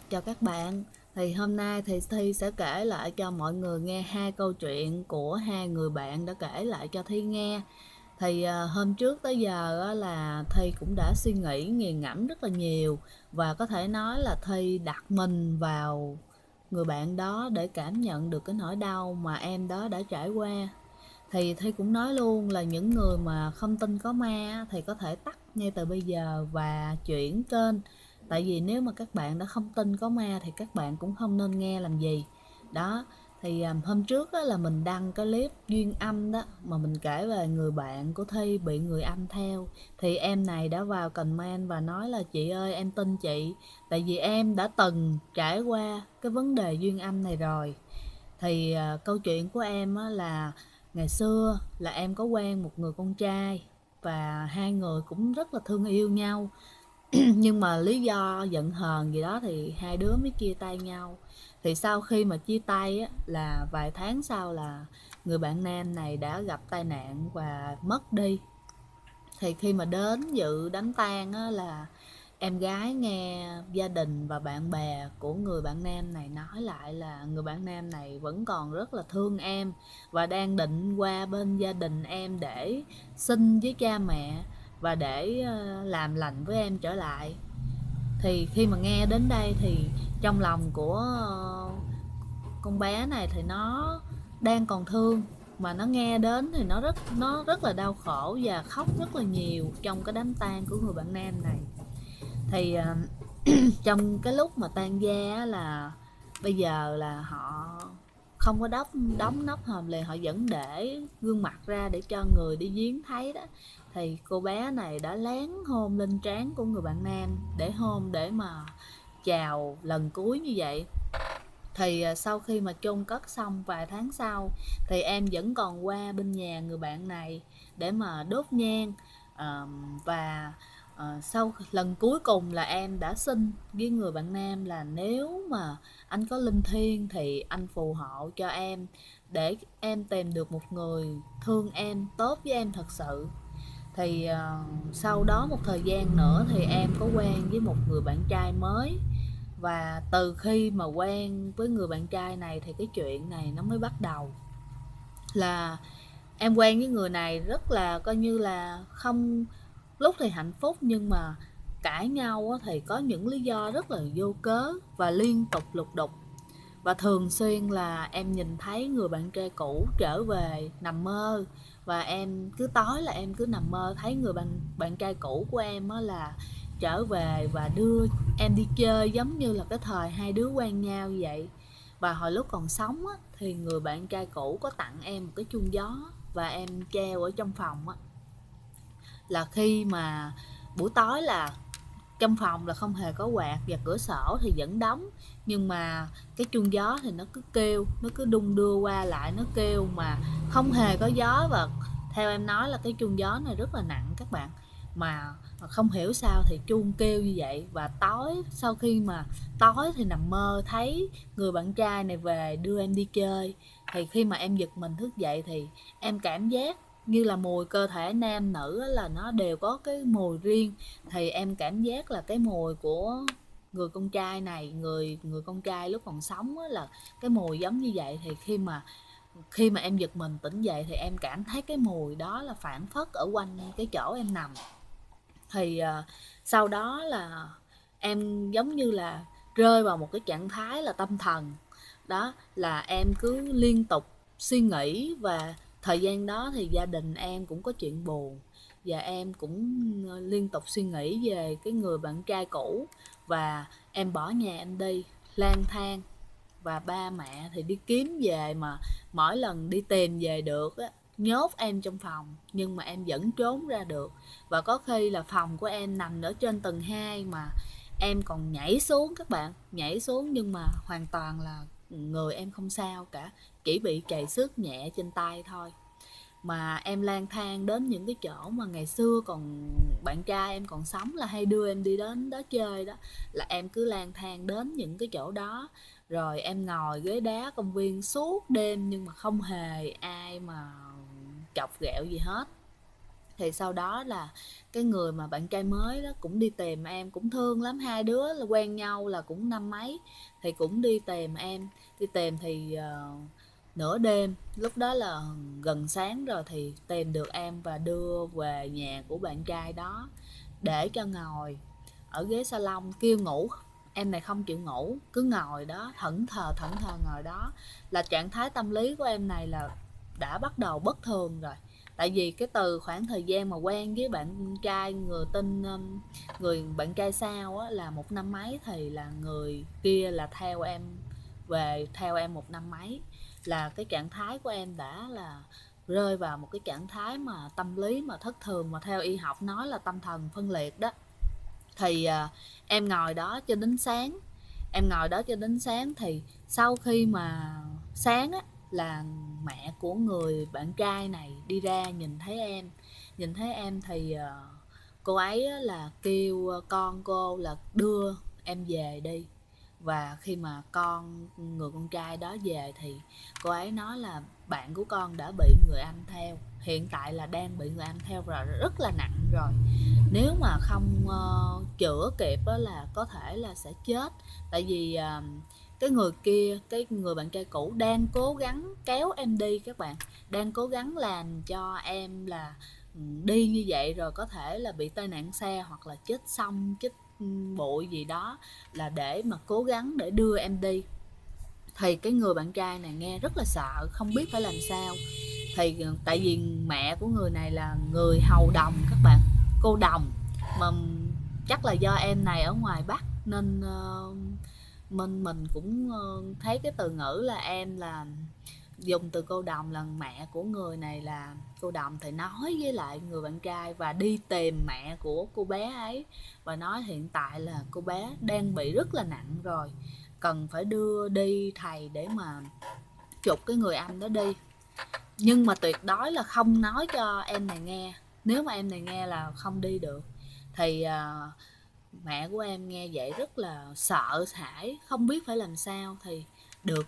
Chào các bạn. Thì hôm nay thì Thi sẽ kể lại cho mọi người nghe hai câu chuyện của hai người bạn đã kể lại cho Thi nghe. Thì hôm trước tới giờ là Thi cũng đã suy nghĩ nghiền ngẫm rất là nhiều, và có thể nói là Thi đặt mình vào người bạn đó để cảm nhận được cái nỗi đau mà em đó đã trải qua. Thì Thi cũng nói luôn là những người mà không tin có ma thì có thể tắt ngay từ bây giờ và chuyển kênh. Tại vì nếu mà các bạn đã không tin có ma thì các bạn cũng không nên nghe làm gì. Đó, thì hôm trước á, là mình đăng cái clip duyên âm đó mà mình kể về người bạn của Thi bị người âm theo. Thì em này đã vào comment và nói là chị ơi em tin chị, tại vì em đã từng trải qua cái vấn đề duyên âm này rồi. Thì câu chuyện của em á, là ngày xưa là em có quen một người con trai, và hai người cũng rất là thương yêu nhau. Nhưng mà lý do giận hờn gì đó thì hai đứa mới chia tay nhau. Thì sau khi mà chia tay á, là vài tháng sau là người bạn nam này đã gặp tai nạn và mất đi. Thì khi mà đến dự đám tang á, là em gái nghe gia đình và bạn bè của người bạn nam này nói lại là người bạn nam này vẫn còn rất là thương em, và đang định qua bên gia đình em để xin với cha mẹ và để làm lành với em trở lại. Thì khi mà nghe đến đây thì trong lòng của con bé này thì nó đang còn thương, mà nó nghe đến thì nó rất là đau khổ và khóc rất là nhiều trong cái đám tang của người bạn nam này. Thì trong cái lúc mà tan gia là bây giờ là họ không có đóng nắp hòm liền, họ vẫn để gương mặt ra để cho người đi viếng thấy đó. Thì cô bé này đã lén hôn lên trán của người bạn nam để hôn, để mà chào lần cuối như vậy. Thì sau khi mà chôn cất xong vài tháng sau thì em vẫn còn qua bên nhà người bạn này để mà đốt nhang. Và sau lần cuối cùng là em đã xin với người bạn nam là nếu mà anh có linh thiêng thì anh phù hộ cho em để em tìm được một người thương em, tốt với em thật sự. Thì sau đó một thời gian nữa thì em có quen với một người bạn trai mới, và từ khi mà quen với người bạn trai này thì cái chuyện này nó mới bắt đầu. Là em quen với người này rất là coi như là không, lúc thì hạnh phúc nhưng mà cãi nhau thì có những lý do rất là vô cớ và liên tục lục đục. Và thường xuyên là em nhìn thấy người bạn trai cũ trở về nằm mơ, và em cứ tối là em cứ nằm mơ thấy người bạn trai cũ của em á là trở về và đưa em đi chơi giống như là cái thời hai đứa quen nhau vậy. Và hồi lúc còn sống á, thì người bạn trai cũ có tặng em một cái chuông gió và em treo ở trong phòng á. Là khi mà buổi tối là trong phòng là không hề có quạt và cửa sổ thì vẫn đóng, nhưng mà cái chuông gió thì nó cứ kêu, nó cứ đung đưa qua lại, nó kêu mà không hề có gió. Và theo em nói là cái chuông gió này rất là nặng các bạn, mà không hiểu sao thì chuông kêu như vậy. Và tối, sau khi mà tối thì nằm mơ thấy người bạn trai này về đưa em đi chơi. Thì khi mà em giật mình thức dậy thì em cảm giác như là mùi cơ thể nam nữ là nó đều có cái mùi riêng. Thì em cảm giác là cái mùi của người con trai này, người người con trai lúc còn sống là cái mùi giống như vậy. Thì khi mà em giật mình tỉnh dậy thì em cảm thấy cái mùi đó là phảng phất ở quanh cái chỗ em nằm. Thì sau đó là em giống như là rơi vào một cái trạng thái là tâm thần. Đó là em cứ liên tục suy nghĩ, và thời gian đó thì gia đình em cũng có chuyện buồn, và em cũng liên tục suy nghĩ về cái người bạn trai cũ. Và em bỏ nhà em đi lang thang, và ba mẹ thì đi kiếm về mà mỗi lần đi tìm về được á, nhốt em trong phòng nhưng mà em vẫn trốn ra được. Và có khi là phòng của em nằm ở trên tầng 2 mà em còn nhảy xuống các bạn, nhảy xuống nhưng mà hoàn toàn là người em không sao cả, chỉ bị trầy xước nhẹ trên tay thôi. Mà em lang thang đến những cái chỗ mà ngày xưa còn bạn trai em còn sống là hay đưa em đi đến đó chơi đó, là em cứ lang thang đến những cái chỗ đó. Rồi em ngồi ghế đá công viên suốt đêm nhưng mà không hề ai mà chọc ghẹo gì hết. Thì sau đó là cái người mà bạn trai mới đó cũng đi tìm em, cũng thương lắm, hai đứa là quen nhau là cũng năm mấy, thì cũng đi tìm em. Đi tìm thì nửa đêm, lúc đó là gần sáng rồi, thì tìm được em và đưa về nhà của bạn trai đó, để cho ngồi ở ghế salon, kêu ngủ. Em này không chịu ngủ, cứ ngồi đó thẫn thờ ngồi đó, là trạng thái tâm lý của em này là đã bắt đầu bất thường rồi. Tại vì cái từ khoảng thời gian mà quen với bạn trai người tên người bạn trai sau á, là một năm mấy, thì là người kia là theo em về, theo em một năm mấy, là cái trạng thái của em đã là rơi vào một cái trạng thái mà tâm lý mà thất thường, mà theo y học nói là tâm thần phân liệt đó. Thì em ngồi đó cho đến sáng, em ngồi đó cho đến sáng. Thì sau khi mà sáng á, là mẹ của người bạn trai này đi ra nhìn thấy em, nhìn thấy em thì cô ấy là kêu con cô là đưa em về đi. Và khi mà người con trai đó về thì cô ấy nói là bạn của con đã bị người anh theo, hiện tại là đang bị người anh theo rồi, rất là nặng rồi. Nếu mà không chữa kịp á, là có thể là sẽ chết. Tại vì cái người kia, cái người bạn trai cũ đang cố gắng kéo em đi các bạn, đang cố gắng làm cho em là đi như vậy rồi có thể là bị tai nạn xe hoặc là chết xong, chết bụi gì đó, là để mà cố gắng để đưa em đi. Thì cái người bạn trai này nghe rất là sợ, không biết phải làm sao. Thì tại vì mẹ của người này là người hầu đồng các bạn, cô đồng, mà chắc là do em này ở ngoài Bắc nên mình cũng thấy cái từ ngữ là em là dùng từ cô đồng, là mẹ của người này là cô đồng, thì nói với lại người bạn trai và đi tìm mẹ của cô bé ấy, và nói hiện tại là cô bé đang bị rất là nặng rồi, cần phải đưa đi thầy để mà chụp cái người anh đó đi. Nhưng mà tuyệt đối là không nói cho em này nghe, nếu mà em này nghe là không đi được. Thì mẹ của em nghe vậy rất là sợ hãi, không biết phải làm sao. Thì được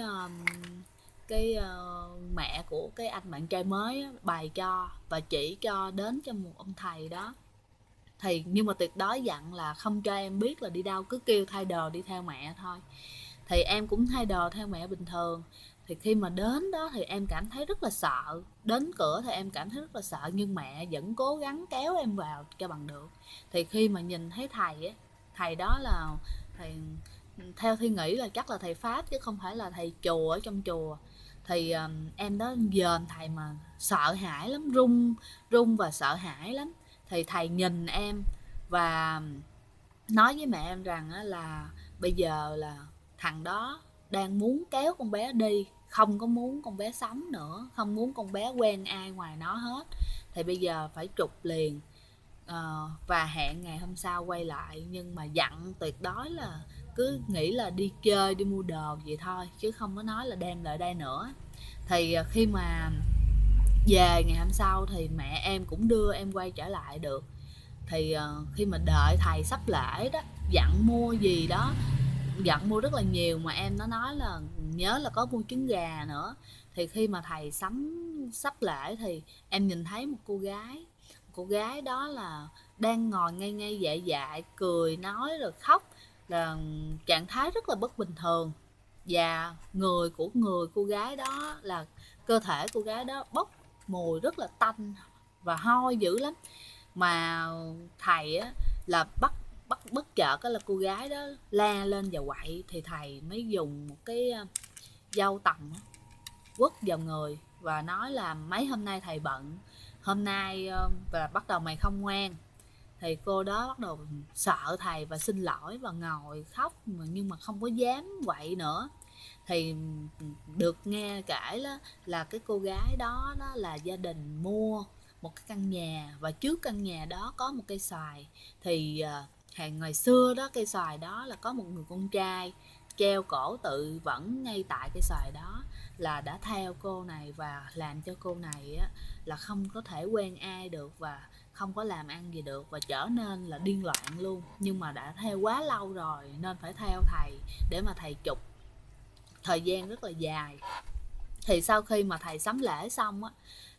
mẹ của cái anh bạn trai mới á, bày cho và chỉ cho đến cho một ông thầy đó. Thì nhưng mà tuyệt đối dặn là không cho em biết là đi đâu, cứ kêu thay đồ đi theo mẹ thôi. Thì em cũng thay đồ theo mẹ bình thường. Thì khi mà đến đó thì em cảm thấy rất là sợ, đến cửa thì em cảm thấy rất là sợ, nhưng mẹ vẫn cố gắng kéo em vào cho bằng được. Thì khi mà nhìn thấy thầy á, thầy đó là thầy, theo Thi nghĩ là chắc là thầy Pháp chứ không phải là thầy chùa ở trong chùa. Thì em đó dòm thầy mà sợ hãi lắm, run run và sợ hãi lắm. Thì thầy nhìn em và nói với mẹ em rằng là bây giờ là thằng đó đang muốn kéo con bé đi, không có muốn con bé sống nữa, không muốn con bé quen ai ngoài nó hết. Thì bây giờ phải trục liền. Và hẹn ngày hôm sau quay lại, nhưng mà dặn tuyệt đối là cứ nghĩ là đi chơi, đi mua đồ vậy thôi, chứ không có nói là đem lại đây nữa. Thì khi mà về ngày hôm sau thì mẹ em cũng đưa em quay trở lại được. Thì khi mà đợi thầy sắp lễ đó, dặn mua gì đó, dặn mua rất là nhiều, mà em nó nói là nhớ là có mua trứng gà nữa. Thì khi mà thầy sắp lễ thì em nhìn thấy một cô gái đó là đang ngồi ngay ngay dại dại, cười nói rồi khóc, là trạng thái rất là bất bình thường. Và người cô gái đó là cơ thể cô gái đó bốc mùi rất là tanh và hôi dữ lắm. Mà thầy á là bắt bắt bất chợt á là cô gái đó la lên và quậy, thì thầy mới dùng một cái dao tằm quất vào người và nói là mấy hôm nay thầy bận, hôm nay và bắt đầu mày không ngoan. Thì cô đó bắt đầu sợ thầy và xin lỗi và ngồi khóc, nhưng mà không có dám quậy nữa. Thì được nghe kể là cái cô gái đó, đó là gia đình mua một cái căn nhà, và trước căn nhà đó có một cây xoài. Thì hàng ngày xưa đó, cây xoài đó là có một người con trai treo cổ tự vẫn ngay tại cây xoài đó, là đã theo cô này và làm cho cô này á, là không có thể quen ai được và không có làm ăn gì được, và trở nên là điên loạn luôn. Nhưng mà đã theo quá lâu rồi nên phải theo thầy để mà thầy chụp, thời gian rất là dài. Thì sau khi mà thầy sắm lễ xong á,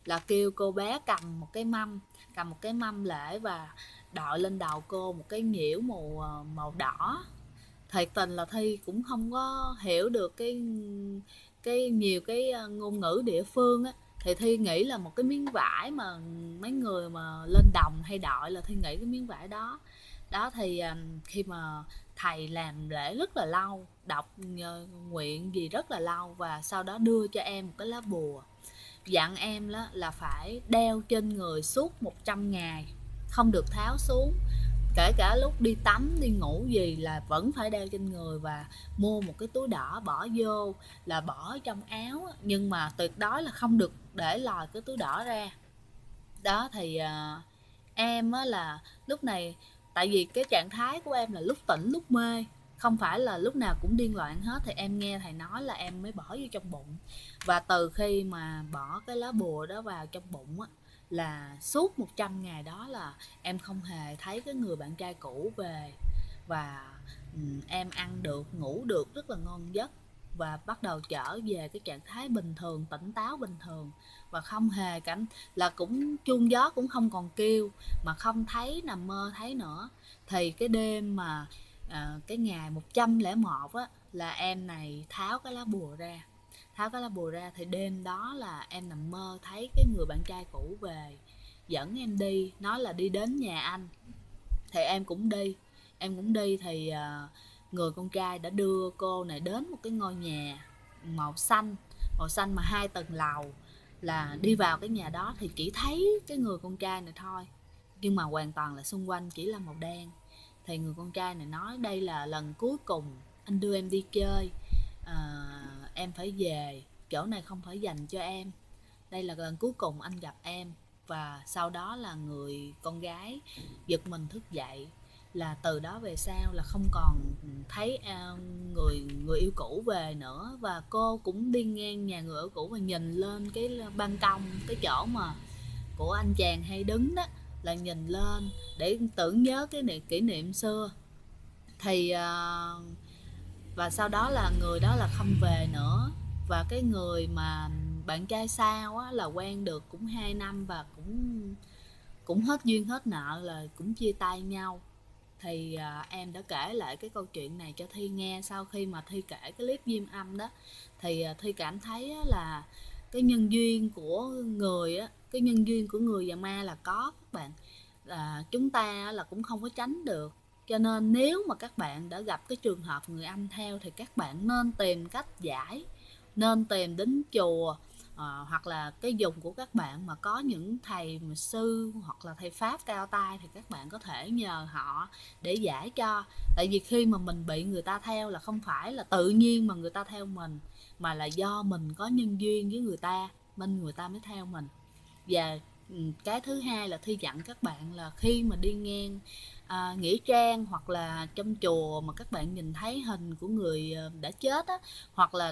là kêu cô bé cầm một cái mâm lễ và đội lên đầu cô một cái nhiễu màu đỏ. Thiệt tình là Thi cũng không có hiểu được cái nhiều cái ngôn ngữ địa phương á, thì Thi nghĩ là một cái miếng vải mà mấy người mà lên đồng hay đội, là Thi nghĩ cái miếng vải đó. Đó thì khi mà thầy làm lễ rất là lâu, đọc nguyện gì rất là lâu, và sau đó đưa cho em một cái lá bùa, dặn em là phải đeo trên người suốt 100 ngày, không được tháo xuống, kể cả lúc đi tắm đi ngủ gì là vẫn phải đeo trên người, và mua một cái túi đỏ bỏ vô, là bỏ trong áo, nhưng mà tuyệt đối là không được để lòi cái túi đỏ ra. Đó thì em là lúc này, tại vì cái trạng thái của em là lúc tỉnh lúc mê, không phải là lúc nào cũng điên loạn hết, thì em nghe thầy nói là em mới bỏ vô trong bụng. Và từ khi mà bỏ cái lá bùa đó vào trong bụng á, là suốt 100 ngày đó là em không hề thấy cái người bạn trai cũ về, và em ăn được ngủ được rất là ngon giấc, và bắt đầu trở về cái trạng thái bình thường, tỉnh táo bình thường, và không hề cảnh là cũng chuông gió cũng không còn kêu, mà không thấy, nằm mơ thấy nữa. Thì cái đêm mà cái ngày 101 á, là em này tháo cái lá bùa ra, thì đêm đó là em nằm mơ thấy cái người bạn trai cũ về, dẫn em đi, nói là đi đến nhà anh. Thì em cũng đi thì người con trai đã đưa cô này đến một cái ngôi nhà màu xanh mà 2 tầng lầu. Là đi vào cái nhà đó thì chỉ thấy cái người con trai này thôi, nhưng mà hoàn toàn là xung quanh chỉ là màu đen. Thì người con trai này nói đây là lần cuối cùng anh đưa em đi chơi, em phải về, chỗ này không phải dành cho em, đây là lần cuối cùng anh gặp em. Và sau đó là người con gái giật mình thức dậy, là từ đó về sau là không còn thấy người người yêu cũ về nữa. Và cô cũng đi ngang nhà người yêu cũ và nhìn lên cái ban công, cái chỗ mà của anh chàng hay đứng đó, là nhìn lên để tưởng nhớ cái kỷ niệm xưa. Thì và sau đó là người đó là không về nữa. Và cái người mà bạn trai sau á, là quen được cũng 2 năm, và cũng cũng hết duyên hết nợ, là cũng chia tay nhau. Thì em đã kể lại cái câu chuyện này cho Thi nghe. Sau khi mà Thi kể cái clip diêm âm đó, thì Thi cảm thấy là cái nhân duyên của người á, cái nhân duyên của người và ma là có các bạn, là chúng ta là cũng không có tránh được. Cho nên nếu mà các bạn đã gặp cái trường hợp người âm theo, thì các bạn nên tìm cách giải, nên tìm đến chùa, hoặc là cái vùng của các bạn mà có những thầy mà sư hoặc là thầy pháp cao tay, thì các bạn có thể nhờ họ để giải cho. Tại vì khi mà mình bị người ta theo là không phải là tự nhiên mà người ta theo mình, mà là do mình có nhân duyên với người ta nên người ta mới theo mình. Và cái thứ hai là Thi dặn các bạn là khi mà đi ngang nghĩa trang hoặc là trong chùa mà các bạn nhìn thấy hình của người đã chết á, hoặc là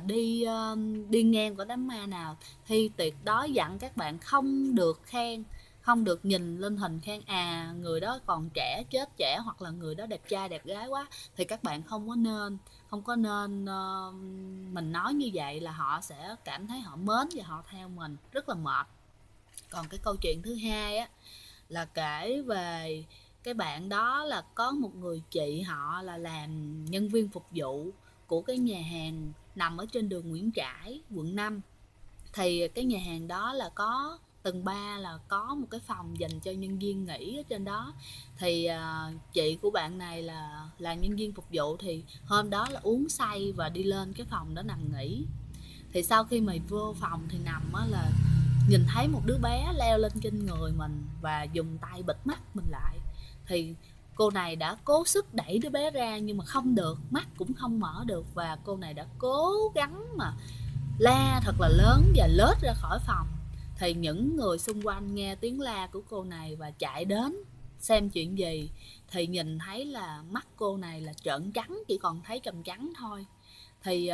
đi ngang của đám ma nào, thì tuyệt đối dặn các bạn không được khen, không được nhìn lên hình khen người đó còn trẻ, chết trẻ, hoặc là người đó đẹp trai đẹp gái quá. Thì các bạn không có nên mình nói như vậy là họ sẽ cảm thấy họ mến và họ theo mình, rất là mệt. Còn cái câu chuyện thứ hai á, là kể về cái bạn đó là có một người chị họ là làm nhân viên phục vụ của cái nhà hàng nằm ở trên đường Nguyễn Trãi, quận 5. Thì cái nhà hàng đó là có tầng 3 là có một cái phòng dành cho nhân viên nghỉ ở trên đó. Thì chị của bạn này là nhân viên phục vụ, thì hôm đó là uống say và đi lên cái phòng đó nằm nghỉ. Thì sau khi mà vô phòng thì nằm á, là nhìn thấy một đứa bé leo lên trên người mình và dùng tay bịt mắt mình lại. Thì cô này đã cố sức đẩy đứa bé ra nhưng mà không được, mắt cũng không mở được, và cô này đã cố gắng mà la thật là lớn và lết ra khỏi phòng. Thì những người xung quanh nghe tiếng la của cô này và chạy đến xem chuyện gì, thì nhìn thấy là mắt cô này là trợn trắng, chỉ còn thấy trầm trắng thôi. Thì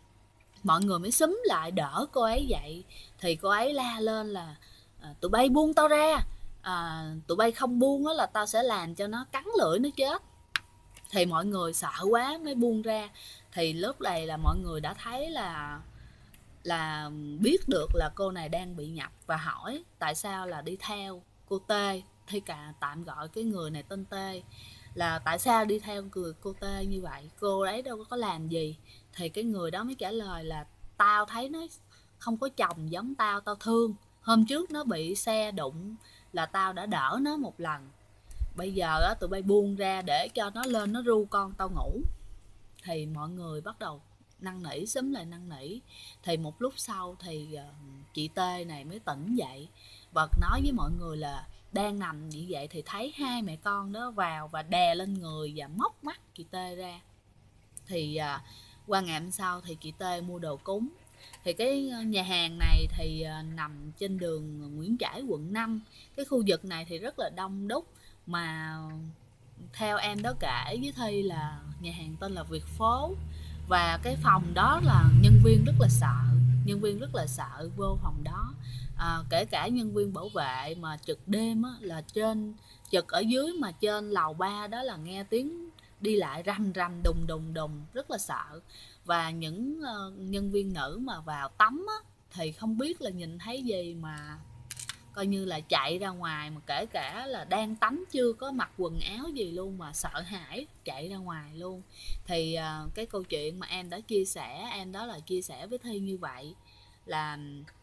mọi người mới xúm lại đỡ cô ấy dậy. Thì cô ấy la lên là tụi bay buông tao ra, tụi bay không buông là tao sẽ làm cho nó cắn lưỡi nó chết. Thì mọi người sợ quá mới buông ra. Thì lúc này là mọi người đã thấy là là biết được là cô này đang bị nhập và hỏi tại sao là đi theo cô T. Thi cả tạm gọi cái người này tên T, là tại sao đi theo người cô T như vậy, cô ấy đâu có làm gì. Thì cái người đó mới trả lời là tao thấy nó không có chồng giống tao, tao thương, hôm trước nó bị xe đụng là tao đã đỡ nó một lần, bây giờ á tụi bay buông ra để cho nó lên nó ru con tao ngủ. Thì mọi người bắt đầu năn nỉ, xúm lại năn nỉ. Thì một lúc sau thì chị T này mới tỉnh dậy và nói với mọi người là đang nằm như vậy thì thấy hai mẹ con đó vào và đè lên người và móc mắt chị T ra. Thì qua ngày hôm sau thì chị T mua đồ cúng. Thì cái nhà hàng này thì nằm trên đường Nguyễn Trãi, quận 5. Cái khu vực này thì rất là đông đúc, mà theo em đó kể với Thi là nhà hàng tên là Việt Phố, và cái phòng đó là nhân viên rất là sợ, nhân viên rất là sợ vô phòng đó. Kể cả nhân viên bảo vệ mà trực đêm á, là trên trực ở dưới mà trên lầu 3 đó là nghe tiếng đi lại rầm rầm đùng đùng đùng, rất là sợ. Và những nhân viên nữ mà vào tắm á, thì không biết là nhìn thấy gì mà coi như là chạy ra ngoài, mà kể cả là đang tắm chưa có mặc quần áo gì luôn mà sợ hãi chạy ra ngoài luôn. Thì cái câu chuyện mà em đã chia sẻ, em đó là chia sẻ với Thi như vậy, là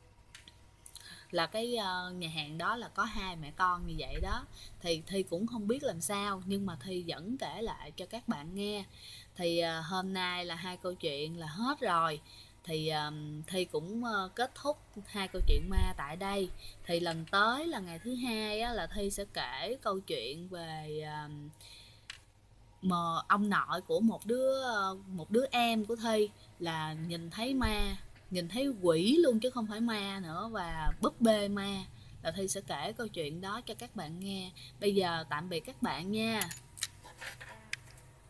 cái nhà hàng đó là có hai mẹ con như vậy đó. Thì Thi cũng không biết làm sao, nhưng mà Thi vẫn kể lại cho các bạn nghe. Thì hôm nay là hai câu chuyện là hết rồi. Thì Thi cũng kết thúc hai câu chuyện ma tại đây. Thì lần tới là ngày thứ hai á, là Thi sẽ kể câu chuyện về mà ông nội của một đứa em của Thi là nhìn thấy ma, nhìn thấy quỷ luôn chứ không phải ma nữa, và búp bê ma. Là Thi sẽ kể câu chuyện đó cho các bạn nghe. Bây giờ tạm biệt các bạn nha.